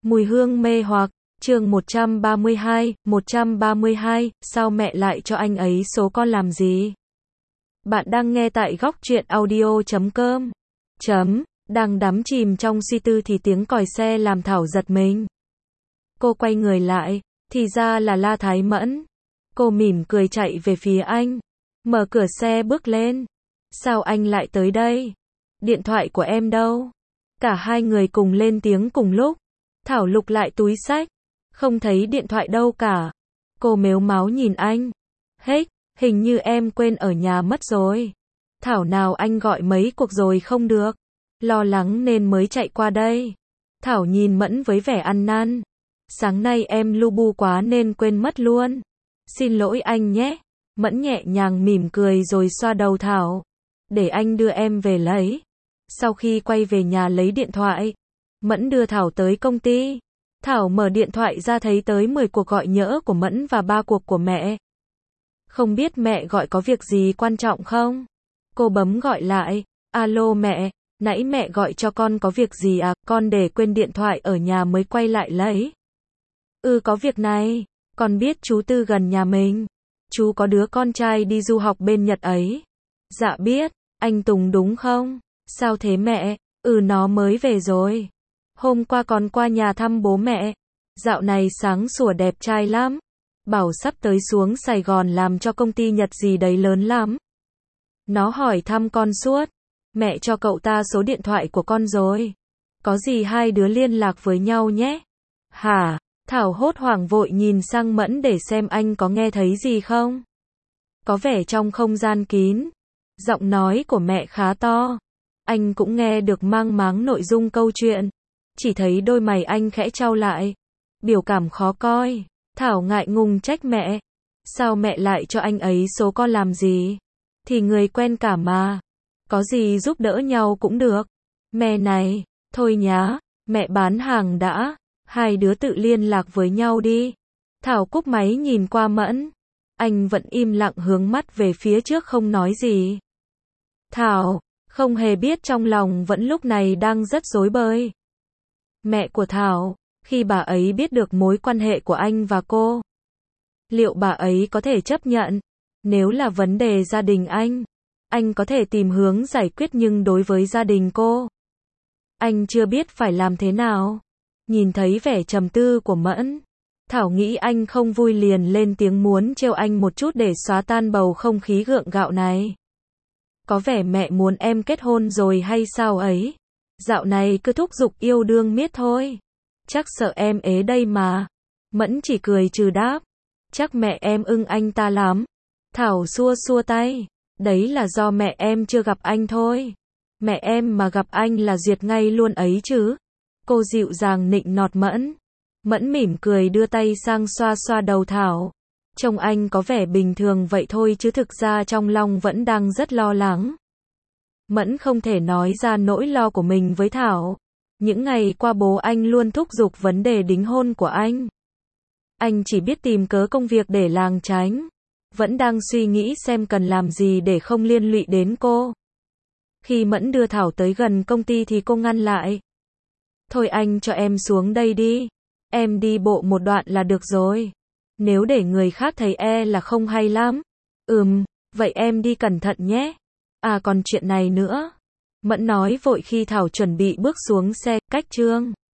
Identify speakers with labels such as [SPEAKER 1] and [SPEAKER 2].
[SPEAKER 1] Mùi hương mê hoặc, chương 132, sao mẹ lại cho anh ấy số con làm gì? Bạn đang nghe tại góc truyện audio.com. Đang đắm chìm trong suy tư thì tiếng còi xe làm Thảo giật mình. Cô quay người lại, thì ra là La Thái Mẫn. Cô mỉm cười chạy về phía anh, mở cửa xe bước lên. Sao anh lại tới đây? Điện thoại của em đâu? Cả hai người cùng lên tiếng cùng lúc. Thảo lục lại túi xách, không thấy điện thoại đâu cả. Cô mếu máo nhìn anh. Hết, hình như em quên ở nhà mất rồi. Thảo nào anh gọi mấy cuộc rồi không được. Lo lắng nên mới chạy qua đây. Thảo nhìn Mẫn với vẻ ăn năn. Sáng nay em lu bu quá nên quên mất luôn. Xin lỗi anh nhé. Mẫn nhẹ nhàng mỉm cười rồi xoa đầu Thảo. Để anh đưa em về lấy. Sau khi quay về nhà lấy điện thoại, Mẫn đưa Thảo tới công ty. Thảo mở điện thoại ra thấy tới 10 cuộc gọi nhỡ của Mẫn và 3 cuộc của mẹ. Không biết mẹ gọi có việc gì quan trọng không? Cô bấm gọi lại. Alo mẹ, nãy mẹ gọi cho con có việc gì à? Con để quên điện thoại ở nhà mới quay lại lấy. Có việc này, con biết chú Tư gần nhà mình. Chú có đứa con trai đi du học bên Nhật ấy. Dạ biết, anh Tùng đúng không? Sao thế mẹ? Nó mới về rồi. Hôm qua còn qua nhà thăm bố mẹ. Dạo này sáng sủa đẹp trai lắm. Bảo sắp tới xuống Sài Gòn làm cho công ty Nhật gì đấy lớn lắm. Nó hỏi thăm con suốt. Mẹ cho cậu ta số điện thoại của con rồi. Có gì hai đứa liên lạc với nhau nhé. Hả? Thảo hốt hoảng vội nhìn sang Mẫn để xem anh có nghe thấy gì không. Có vẻ trong không gian kín. Giọng nói của mẹ khá to. Anh cũng nghe được mang máng nội dung câu chuyện. Chỉ thấy đôi mày anh khẽ chau lại. Biểu cảm khó coi. Thảo ngại ngùng trách mẹ. Sao mẹ lại cho anh ấy số con làm gì? Thì người quen cả mà. Có gì giúp đỡ nhau cũng được. Mẹ này, thôi nhá, mẹ bán hàng đã. Hai đứa tự liên lạc với nhau đi. Thảo cúp máy nhìn qua Mẫn. Anh vẫn im lặng hướng mắt về phía trước không nói gì. Thảo, không hề biết trong lòng vẫn lúc này đang rất rối bời. Mẹ của Thảo, khi bà ấy biết được mối quan hệ của anh và cô, liệu bà ấy có thể chấp nhận? Nếu là vấn đề gia đình anh có thể tìm hướng giải quyết, nhưng đối với gia đình cô, anh chưa biết phải làm thế nào. Nhìn thấy vẻ trầm tư của Mẫn, Thảo nghĩ anh không vui liền lên tiếng muốn trêu anh một chút để xóa tan bầu không khí gượng gạo này. Có vẻ mẹ muốn em kết hôn rồi hay sao ấy? Dạo này cứ thúc giục yêu đương miết thôi. Chắc sợ em ế đây mà. Mẫn chỉ cười trừ đáp. Chắc mẹ em ưng anh ta lắm. Thảo xua xua tay. Đấy là do mẹ em chưa gặp anh thôi. Mẹ em mà gặp anh là duyệt ngay luôn ấy chứ. Cô dịu dàng nịnh nọt Mẫn. Mẫn mỉm cười đưa tay sang xoa xoa đầu Thảo. Trông anh có vẻ bình thường vậy thôi chứ thực ra trong lòng vẫn đang rất lo lắng. Mẫn không thể nói ra nỗi lo của mình với Thảo. Những ngày qua bố anh luôn thúc giục vấn đề đính hôn của anh. Anh chỉ biết tìm cớ công việc để lảng tránh. Vẫn đang suy nghĩ xem cần làm gì để không liên lụy đến cô. Khi Mẫn đưa Thảo tới gần công ty thì cô ngăn lại. Thôi anh cho em xuống đây đi. Em đi bộ một đoạn là được rồi. Nếu để người khác thấy là không hay lắm. Vậy em đi cẩn thận nhé. À còn chuyện này nữa. Mẫn nói vội khi Thảo chuẩn bị bước xuống xe, cách chương.